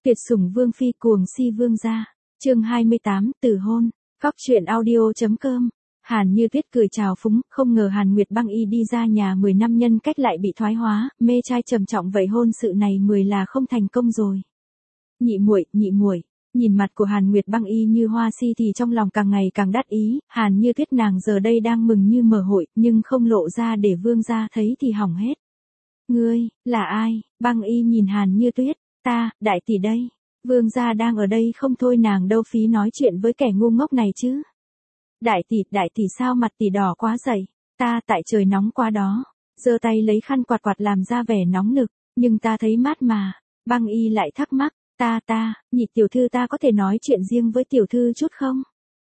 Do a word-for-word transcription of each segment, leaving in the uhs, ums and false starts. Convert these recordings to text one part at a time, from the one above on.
Tuyệt sủng vương phi cuồng si vương gia. Chương hai mươi tám, từ hôn. Cóc truyện audio.com. Hàn Như Tuyết cười chào phúng, không ngờ Hàn Nguyệt Băng Y đi ra nhà mười năm nhân cách lại bị thoái hóa, mê trai trầm trọng vậy, hôn sự này mười là không thành công rồi. Nhị muội, nhị muội. Nhìn mặt của Hàn Nguyệt Băng Y như hoa si thì trong lòng càng ngày càng đắc ý, Hàn Như Tuyết nàng giờ đây đang mừng như mở hội, nhưng không lộ ra để vương gia thấy thì hỏng hết. Ngươi, là ai? Băng Y nhìn Hàn Như Tuyết, ta, đại tỷ đây. Vương gia đang ở đây không thôi, nàng đâu phí nói chuyện với kẻ ngu ngốc này chứ. Đại tỷ, đại tỷ sao mặt tỷ đỏ quá vậy? Ta, tại trời nóng quá đó. Giơ tay lấy khăn quạt quạt làm ra vẻ nóng nực, nhưng ta thấy mát mà. Băng Y lại thắc mắc, ta ta, nhị tiểu thư ta có thể nói chuyện riêng với tiểu thư chút không?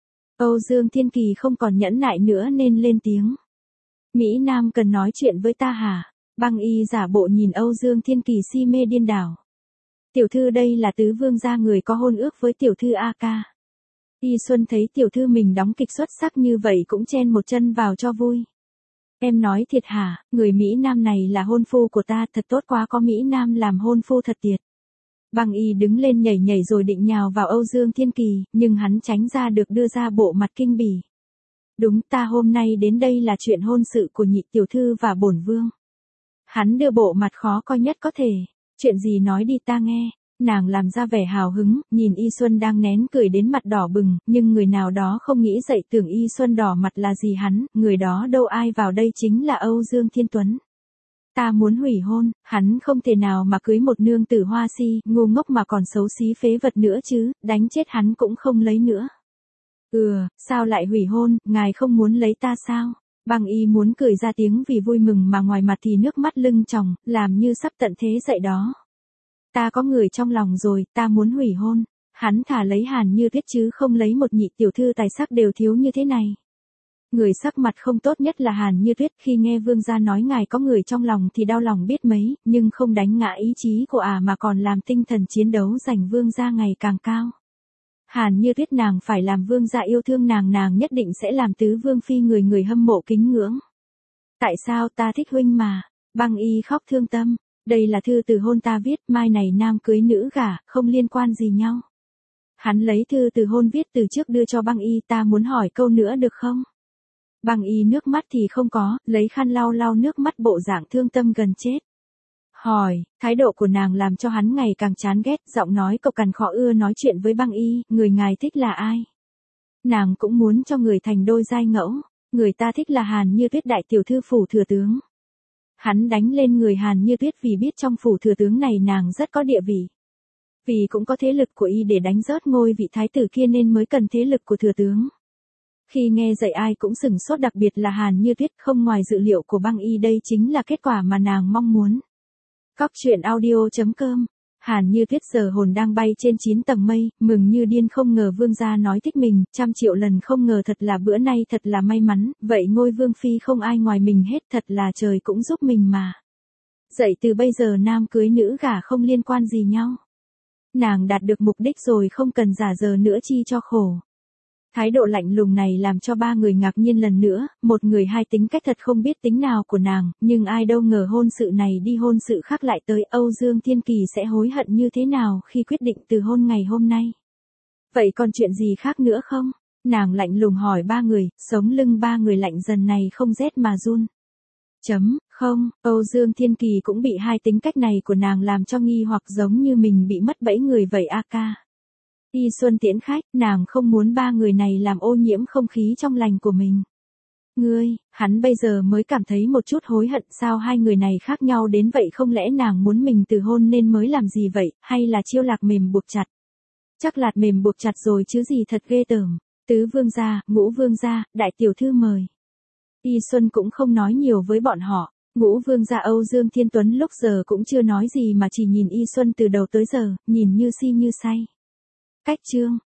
Âu Dương Thiên Kỳ không còn nhẫn nại nữa nên lên tiếng. Mỹ Nam cần nói chuyện với ta hả? Băng Y giả bộ nhìn Âu Dương Thiên Kỳ si mê điên đảo. Tiểu thư đây là tứ vương gia, người có hôn ước với tiểu thư A ca. Y Xuân thấy tiểu thư mình đóng kịch xuất sắc như vậy cũng chen một chân vào cho vui. Em nói thiệt hả? Người Mỹ Nam này là hôn phu của ta, thật tốt quá, có Mỹ Nam làm hôn phu thật tuyệt. Băng Y đứng lên nhảy nhảy rồi định nhào vào Âu Dương Thiên Kỳ, nhưng hắn tránh ra được, đưa ra bộ mặt kinh bỉ. Đúng, ta hôm nay đến đây là chuyện hôn sự của nhị tiểu thư và bổn vương. Hắn đưa bộ mặt khó coi nhất có thể. Chuyện gì nói đi ta nghe. Nàng làm ra vẻ hào hứng, nhìn Y Xuân đang nén cười đến mặt đỏ bừng, nhưng người nào đó không nghĩ dậy tưởng Y Xuân đỏ mặt là gì hắn, người đó đâu ai vào đây chính là Âu Dương Thiên Tuấn. Ta muốn hủy hôn, hắn không thể nào mà cưới một nương tử hoa si, ngu ngốc mà còn xấu xí phế vật nữa chứ, đánh chết hắn cũng không lấy nữa. Ừ, sao lại hủy hôn, ngài không muốn lấy ta sao? Băng Y muốn cười ra tiếng vì vui mừng mà ngoài mặt thì nước mắt lưng tròng, làm như sắp tận thế dậy đó. Ta có người trong lòng rồi, ta muốn hủy hôn. Hắn thả lấy Hàn Như Tuyết chứ không lấy một nhị tiểu thư tài sắc đều thiếu như thế này. Người sắc mặt không tốt nhất là Hàn Như Tuyết, khi nghe vương gia nói ngài có người trong lòng thì đau lòng biết mấy, nhưng không đánh ngã ý chí của ả à mà còn làm tinh thần chiến đấu giành vương gia ngày càng cao. Hàn Như Tuyết nàng phải làm vương gia yêu thương nàng, nàng nhất định sẽ làm tứ vương phi người người hâm mộ kính ngưỡng. Tại sao? Ta thích huynh mà. Băng Y khóc thương tâm. Đây là thư từ hôn ta viết, mai này nam cưới nữ gả, không liên quan gì nhau. Hắn lấy thư từ hôn viết từ trước đưa cho Băng Y, ta muốn hỏi câu nữa được không? Băng Y nước mắt thì không có, lấy khăn lau lau nước mắt, bộ dạng thương tâm gần chết. Hỏi, thái độ của nàng làm cho hắn ngày càng chán ghét, giọng nói cộc cằn khó ưa nói chuyện với Băng Y, người ngài thích là ai? Nàng cũng muốn cho người thành đôi giai ngẫu, người ta thích là Hàn Như Tuyết đại tiểu thư phủ thừa tướng. Hắn đánh lên người Hàn Như Tuyết vì biết trong phủ thừa tướng này nàng rất có địa vị. Vì cũng có thế lực của y để đánh rớt ngôi vị thái tử kia nên mới cần thế lực của thừa tướng. Khi nghe dạy ai cũng sửng sốt, đặc biệt là Hàn Như Tuyết, không ngoài dự liệu của Băng Y, đây chính là kết quả mà nàng mong muốn. Cóc truyện audio.com. Hàn Như Tuyết giờ hồn đang bay trên chín tầng mây, mừng như điên, không ngờ vương gia nói thích mình, trăm triệu lần không ngờ, thật là bữa nay thật là may mắn, vậy ngôi vương phi không ai ngoài mình hết, thật là trời cũng giúp mình mà. Dậy từ bây giờ nam cưới nữ gả không liên quan gì nhau. Nàng đạt được mục đích rồi, không cần giả giờ nữa chi cho khổ. Thái độ lạnh lùng này làm cho ba người ngạc nhiên lần nữa, một người hai tính cách thật không biết tính nào của nàng, nhưng ai đâu ngờ hôn sự này đi hôn sự khác lại tới. Âu Dương Thiên Kỳ sẽ hối hận như thế nào khi quyết định từ hôn ngày hôm nay. Vậy còn chuyện gì khác nữa không? Nàng lạnh lùng hỏi ba người, sống lưng ba người lạnh dần này không rét mà run. Chấm, không, Âu Dương Thiên Kỳ cũng bị hai tính cách này của nàng làm cho nghi hoặc, giống như mình bị mất bẫy người vậy a ca. Y Xuân tiễn khách, nàng không muốn ba người này làm ô nhiễm không khí trong lành của mình. Ngươi, hắn bây giờ mới cảm thấy một chút hối hận, sao hai người này khác nhau đến vậy, không lẽ nàng muốn mình từ hôn nên mới làm gì vậy, hay là chiêu lạc mềm buộc chặt? Chắc lạt mềm buộc chặt rồi chứ gì, thật ghê tởm. Tứ vương gia, ngũ vương gia, đại tiểu thư mời. Y Xuân cũng không nói nhiều với bọn họ. Ngũ vương gia Âu Dương Thiên Tuấn lúc giờ cũng chưa nói gì mà chỉ nhìn Y Xuân từ đầu tới giờ, nhìn như si như say. Cách chương.